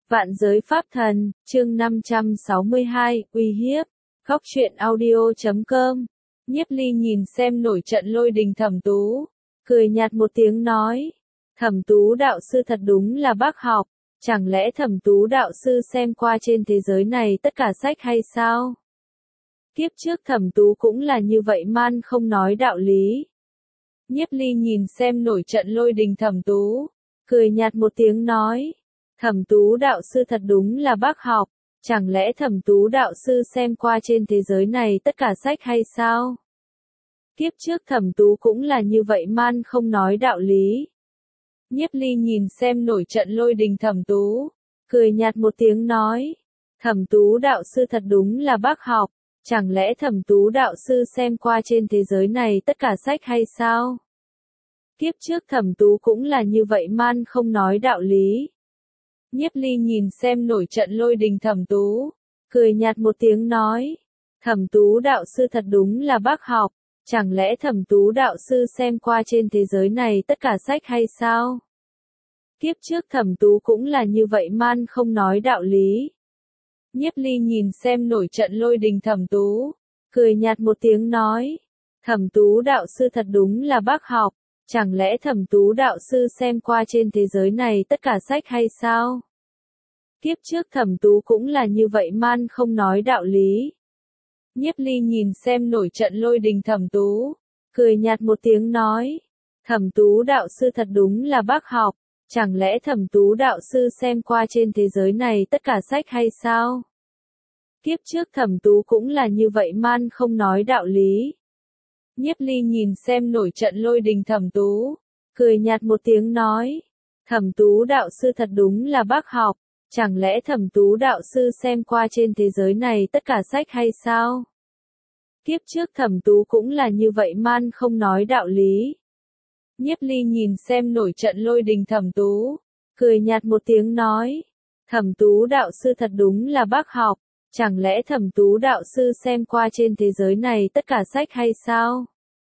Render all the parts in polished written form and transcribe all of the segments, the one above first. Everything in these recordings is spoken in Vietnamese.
Vạn giới pháp thần, chương 562, uy hiếp. Góc truyện audio.com. Nhiếp Ly nhìn xem nổi trận lôi đình Thẩm Tú, cười nhạt một tiếng nói. Thẩm Tú đạo sư thật đúng là bác học, chẳng lẽ Thẩm Tú đạo sư xem qua trên thế giới này tất cả sách hay sao? Kiếp trước Thẩm Tú cũng là như vậy man không nói đạo lý. Nhiếp Ly nhìn xem nổi trận lôi đình Thẩm Tú, cười nhạt một tiếng nói. Thẩm Tú đạo sư thật đúng là bác học, chẳng lẽ Thẩm Tú đạo sư xem qua trên thế giới này tất cả sách hay sao? Kiếp trước Thẩm Tú cũng là như vậy man không nói đạo lý. Nhiếp Ly nhìn xem nổi trận lôi đình Thẩm Tú, cười nhạt một tiếng nói. Thẩm Tú đạo sư thật đúng là bác học, chẳng lẽ Thẩm Tú đạo sư xem qua trên thế giới này tất cả sách hay sao? Kiếp trước Thẩm Tú cũng là như vậy man không nói đạo lý. Nhiếp Ly nhìn xem nổi trận lôi đình Thẩm Tú, cười nhạt một tiếng nói. Thẩm Tú đạo sư thật đúng là bác học, chẳng lẽ Thẩm Tú đạo sư xem qua trên thế giới này tất cả sách hay sao? Kiếp trước Thẩm Tú cũng là như vậy man không nói đạo lý. Nhiếp Ly nhìn xem nổi trận lôi đình Thẩm Tú, cười nhạt một tiếng nói. Thẩm Tú đạo sư thật đúng là bác học, chẳng lẽ Thẩm Tú đạo sư xem qua trên thế giới này tất cả sách hay sao? Kiếp trước Thẩm Tú cũng là như vậy man không nói đạo lý. Nhiếp Ly nhìn xem nổi trận lôi đình Thẩm Tú, cười nhạt một tiếng nói. Thẩm Tú đạo sư thật đúng là bác học, chẳng lẽ Thẩm Tú đạo sư xem qua trên thế giới này tất cả sách hay sao? Kiếp trước Thẩm Tú cũng là như vậy man không nói đạo lý. Nhiếp Ly nhìn xem nổi trận lôi đình Thẩm Tú, cười nhạt một tiếng nói. Thẩm Tú đạo sư thật đúng là bác học, chẳng lẽ Thẩm Tú đạo sư xem qua trên thế giới này tất cả sách hay sao? Kiếp trước Thẩm Tú cũng là như vậy man không nói đạo lý. Nhiếp Ly nhìn xem nổi trận lôi đình Thẩm Tú, cười nhạt một tiếng nói. Thẩm Tú đạo sư thật đúng là bác học, chẳng lẽ Thẩm Tú đạo sư xem qua trên thế giới này tất cả sách hay sao?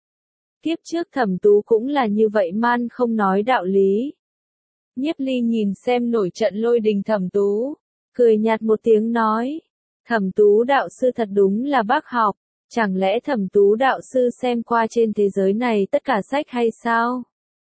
Kiếp trước Thẩm Tú cũng là như vậy man không nói đạo lý. Nhiếp Ly nhìn xem nổi trận lôi đình Thẩm Tú, cười nhạt một tiếng nói. Thẩm Tú đạo sư thật đúng là bác học, chẳng lẽ Thẩm Tú đạo sư xem qua trên thế giới này tất cả sách hay sao?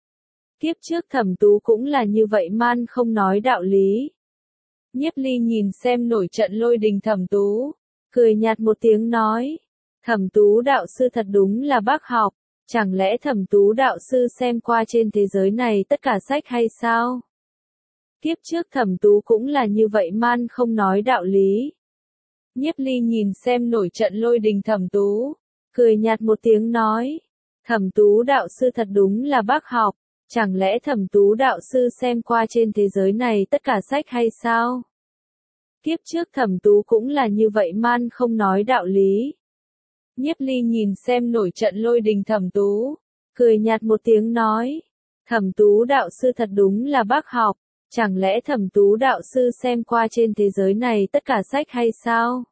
Kiếp trước Thẩm Tú cũng là như vậy man không nói đạo lý. Nhiếp Ly nhìn xem nổi trận lôi đình Thẩm Tú, cười nhạt một tiếng nói. Thẩm Tú đạo sư thật đúng là bác học, chẳng lẽ Thẩm Tú đạo sư xem qua trên thế giới này tất cả sách hay sao? Kiếp trước Thẩm Tú cũng là như vậy man không nói đạo lý. Nhiếp Ly nhìn xem nổi trận lôi đình Thẩm Tú, cười nhạt một tiếng nói. Thẩm Tú đạo sư thật đúng là bác học, chẳng lẽ Thẩm Tú đạo sư xem qua trên thế giới này tất cả sách hay sao? Kiếp trước Thẩm Tú cũng là như vậy man không nói đạo lý. Nhiếp Ly nhìn xem nổi trận lôi đình Thẩm Tú, cười nhạt một tiếng nói. Thẩm Tú đạo sư thật đúng là bác học, chẳng lẽ Thẩm Tú đạo sư xem qua trên thế giới này tất cả sách hay sao?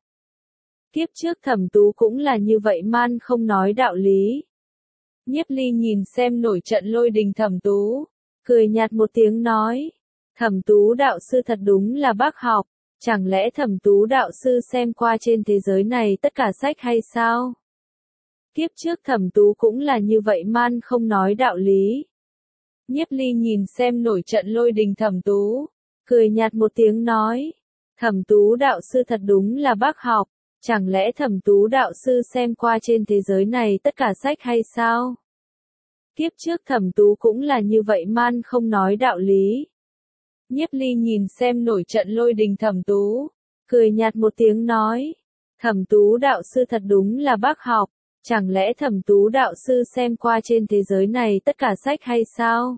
Kiếp trước Thẩm Tú cũng là như vậy man không nói đạo lý. Nhiếp Ly nhìn xem nổi trận lôi đình Thẩm Tú, cười nhạt một tiếng nói. Thẩm Tú đạo sư thật đúng là bác học, chẳng lẽ Thẩm Tú đạo sư xem qua trên thế giới này tất cả sách hay sao? Kiếp trước Thẩm Tú cũng là như vậy man không nói đạo lý. Nhiếp Ly nhìn xem nổi trận lôi đình Thẩm Tú, cười nhạt một tiếng nói. Thẩm Tú đạo sư thật đúng là bác học, chẳng lẽ Thẩm Tú đạo sư xem qua trên thế giới này tất cả sách hay sao? Kiếp trước Thẩm Tú cũng là như vậy man không nói đạo lý. Nhiếp Ly nhìn xem nổi trận lôi đình Thẩm Tú, cười nhạt một tiếng nói. Thẩm Tú đạo sư thật đúng là bác học, chẳng lẽ Thẩm Tú đạo sư xem qua trên thế giới này tất cả sách hay sao?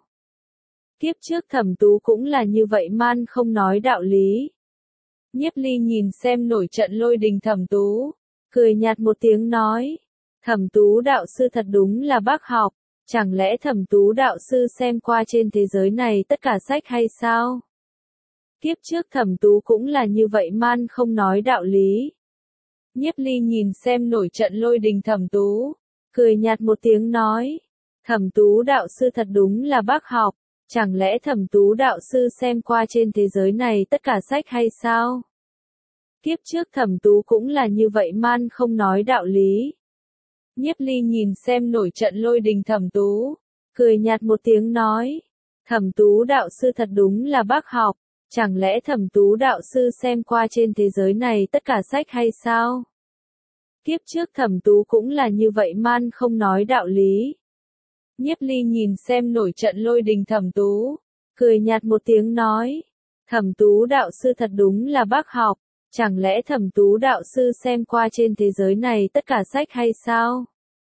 Kiếp trước Thẩm Tú cũng là như vậy man không nói đạo lý. Nhiếp Ly nhìn xem nổi trận lôi đình Thẩm Tú, cười nhạt một tiếng nói. Thẩm Tú đạo sư thật đúng là bác học, chẳng lẽ Thẩm Tú đạo sư xem qua trên thế giới này tất cả sách hay sao? Kiếp trước Thẩm Tú cũng là như vậy man không nói đạo lý. Nhiếp Ly nhìn xem nổi trận lôi đình Thẩm Tú, cười nhạt một tiếng nói. Thẩm Tú đạo sư thật đúng là bác học, chẳng lẽ Thẩm Tú đạo sư xem qua trên thế giới này tất cả sách hay sao? Kiếp trước Thẩm Tú cũng là như vậy man không nói đạo lý. Nhiếp Ly nhìn xem nổi trận lôi đình Thẩm Tú, cười nhạt một tiếng nói, Thẩm Tú đạo sư thật đúng là bác học, chẳng lẽ Thẩm Tú đạo sư xem qua trên thế giới này tất cả sách hay sao? Kiếp trước Thẩm Tú cũng là như vậy man không nói đạo lý. Nhiếp Ly nhìn xem nổi trận lôi đình Thẩm Tú, cười nhạt một tiếng nói, Thẩm Tú đạo sư thật đúng là bác học, chẳng lẽ Thẩm Tú đạo sư xem qua trên thế giới này tất cả sách hay sao?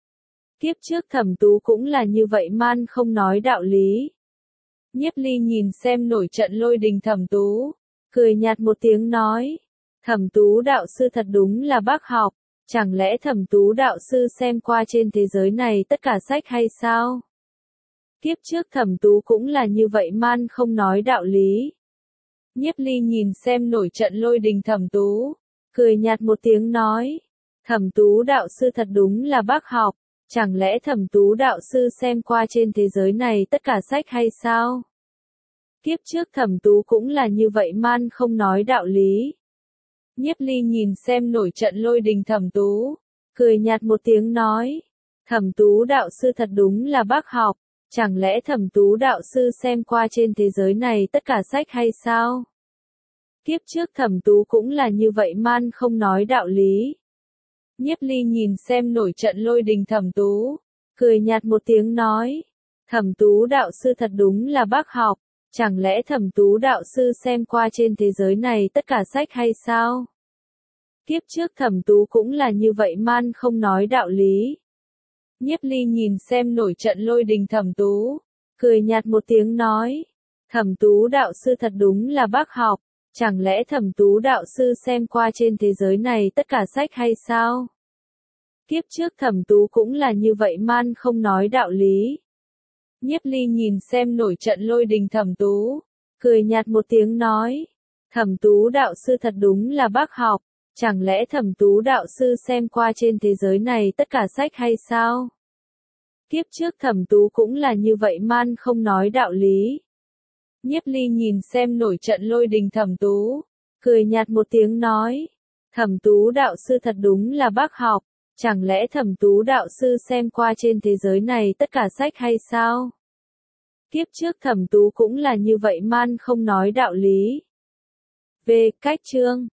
Kiếp trước Thẩm Tú cũng là như vậy man không nói đạo lý. Nhiếp Ly nhìn xem nổi trận lôi đình Thẩm Tú, cười nhạt một tiếng nói, Thẩm Tú đạo sư thật đúng là bác học, chẳng lẽ Thẩm Tú đạo sư xem qua trên thế giới này tất cả sách hay sao? Kiếp trước Thẩm Tú cũng là như vậy man không nói đạo lý. Nhiếp Ly nhìn xem nổi trận lôi đình Thẩm Tú, cười nhạt một tiếng nói, Thẩm Tú đạo sư thật đúng là bác học, chẳng lẽ Thẩm Tú đạo sư xem qua trên thế giới này tất cả sách hay sao? Kiếp trước Thẩm Tú cũng là như vậy man không nói đạo lý. Nhiếp Ly nhìn xem nổi trận lôi đình Thẩm Tú, cười nhạt một tiếng nói, Thẩm Tú đạo sư thật đúng là bác học, chẳng lẽ Thẩm Tú đạo sư xem qua trên thế giới này tất cả sách hay sao? Kiếp trước Thẩm Tú cũng là như vậy man không nói đạo lý. Nhiếp Ly nhìn xem nổi trận lôi đình Thẩm Tú, cười nhạt một tiếng nói, Thẩm Tú đạo sư thật đúng là bác học, chẳng lẽ Thẩm Tú đạo sư xem qua trên thế giới này tất cả sách hay sao? Kiếp trước Thẩm Tú cũng là như vậy man không nói đạo lý. Nhiếp Ly nhìn xem nổi trận lôi đình Thẩm Tú, cười nhạt một tiếng nói, Thẩm Tú đạo sư thật đúng là bác học, chẳng lẽ Thẩm Tú đạo sư xem qua trên thế giới này tất cả sách hay sao? Kiếp trước Thẩm Tú cũng là như vậy man không nói đạo lý. Nhiếp Ly nhìn xem nổi trận lôi đình Thẩm Tú, cười nhạt một tiếng nói, Thẩm Tú đạo sư thật đúng là bác học, chẳng lẽ Thẩm Tú đạo sư xem qua trên thế giới này tất cả sách hay sao? Kiếp trước Thẩm Tú cũng là như vậy man không nói đạo lý. Nhiếp Ly nhìn xem nổi trận lôi đình Thẩm Tú, cười nhạt một tiếng nói, Thẩm Tú đạo sư thật đúng là bác học, chẳng lẽ Thẩm Tú đạo sư xem qua trên thế giới này tất cả sách hay sao? Kiếp trước Thẩm Tú cũng là như vậy man không nói đạo lý. Về cách chương